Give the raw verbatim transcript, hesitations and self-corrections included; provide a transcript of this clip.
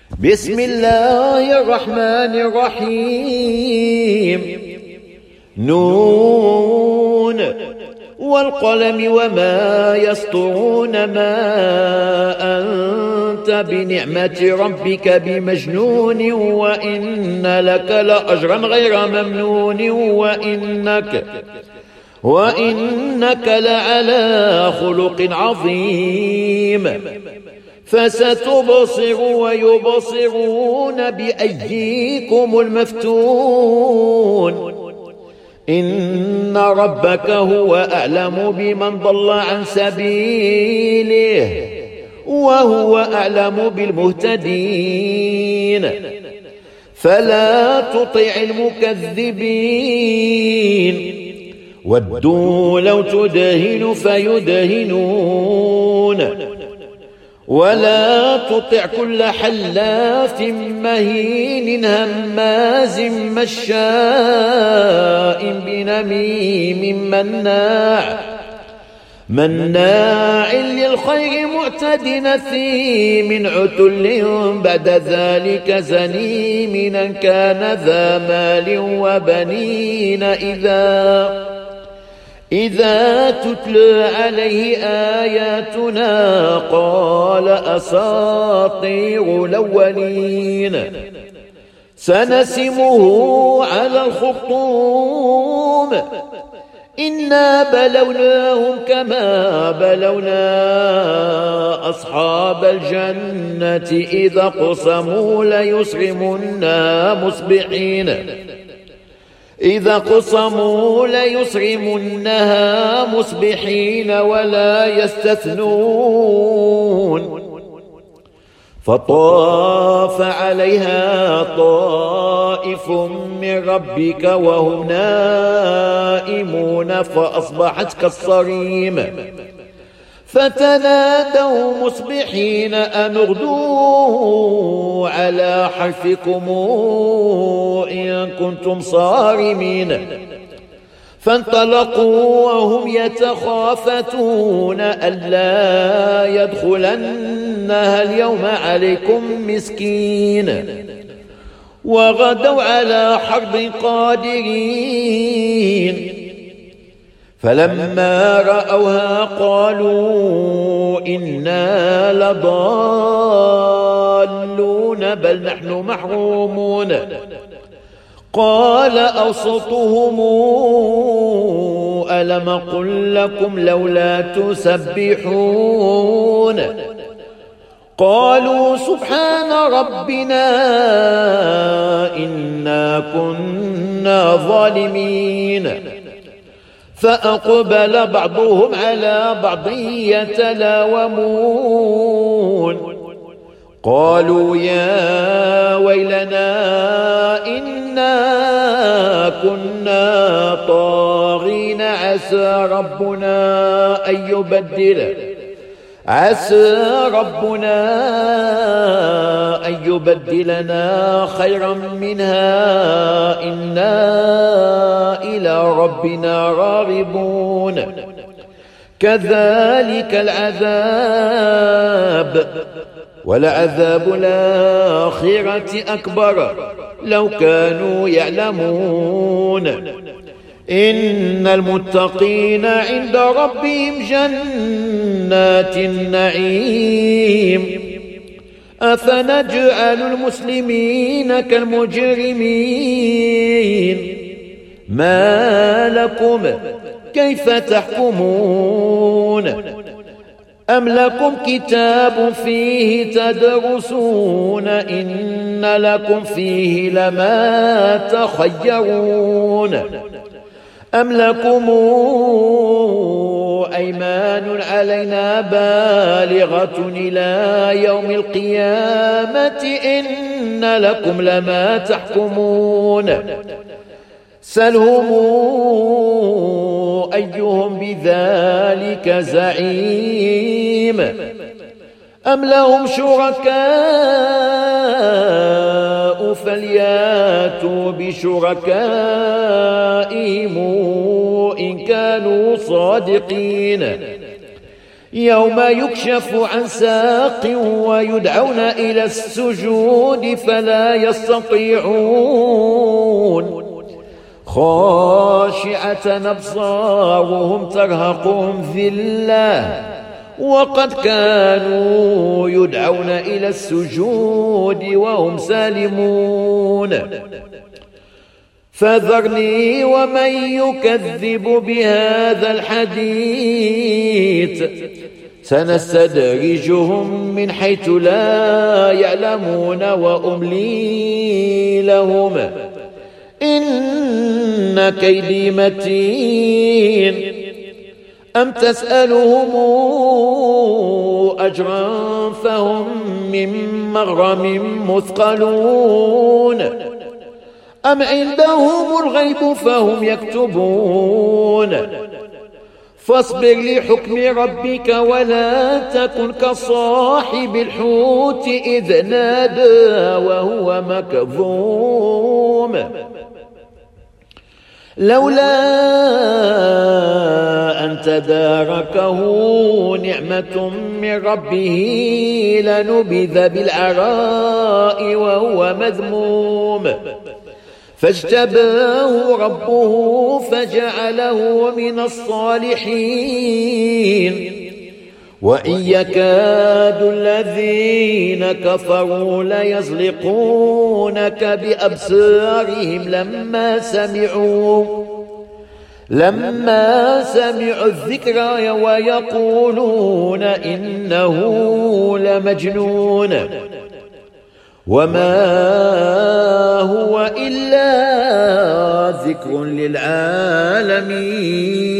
بسم الله الرحمن الرحيم. نون والقلم وما يسطرون، ما أنت بنعمة ربك بمجنون، وإن لك لأجرا غير ممنون، وإنك وإنك لعلى خلق عظيم. فستبصر ويبصرون بأيكم المفتون. إن ربك هو أعلم بمن ضل عن سبيله وهو أعلم بالمهتدين. فلا تطع المكذبين، ودوا لو تدهن فيدهنون. ولا تطع كل حلاف مهين هماز مشاء بنميم مناع مناع للخير معتد نثيم عتل بعد ذلك زنيم. أن كان ذا مال وبنين إذا إذا تتلى عليه آياتنا قال أساطير الأولين. سنسمه على الخرطوم. إنا بلوناهم كما بلونا أصحاب الجنة إذا قسموا ليصرمنا مصبحين إذا قسموا ليصرمنها مصبحين ولا يستثنون. فطاف عليها طائف من ربك وهم نائمون فأصبحت كالصريم. فتنادوا مصبحين أن اغدوا على حرثكم إن كنتم صارمين. فانطلقوا وهم يتخافتون ألا يدخلنها اليوم عليكم مسكين. وغدوا على حرد قادرين. فلما رأوها قالوا إنا لضالون بل نحن محرومون. قال أوسطهم ألم قل لكم لولا تسبحون. قالوا سبحان ربنا إنا كنا ظالمين. فأقبل بعضهم على بعض يتلاومون. قالوا يا ويلنا إنا كنا طاغين عسى ربنا أن يبدل عسى ربنا أن يبدلنا خيرا منها إنا إلى ربنا راغبون. كذلك العذاب ولعذاب الآخرة أكبر لو كانوا يعلمون. إن المتقين عند ربهم جنات النعيم. أفنجعل المسلمين كالمجرمين؟ ما لكم كيف تحكمون؟ أم لكم كتاب فيه تدرسون إن لكم فيه لما تخيرون؟ أم لكم أيمان علينا بالغة إلى يوم القيامة إن لكم لما تحكمون؟ سلهم أيهم بذلك زعيم. أم لهم شركاء فلياتوا بشركائهم إن كانوا صادقين. يوم يكشف عن ساق ويدعون إلى السجود فلا يستطيعون خاشعة أبصارهم ترهقهم ذلة وقد كانوا يدعون إلى السجود وهم سالمون فذرني ومن يكذب بهذا الحديث سنستدرجهم من حيث لا يعلمون وأملي لهم إن كيدي متين أم تسألهم أجرا فهم من مغرم مثقلون أم عندهم الغيب فهم يكتبون فاصبر لحكم ربك ولا تكن كصاحب الحوت إذ نادى وهو مكظوم لولا أن تداركه نعمة من ربه لنبذ بالعراء وهو مذموم فاجتباه ربه فجعله من الصالحين وإن يكاد الذين كفروا ليزلقونك بأبصارهم لما سمعوا لما سمعوا الذكر ويقولون إنه لمجنون وما هو إلا ذكر للعالمين.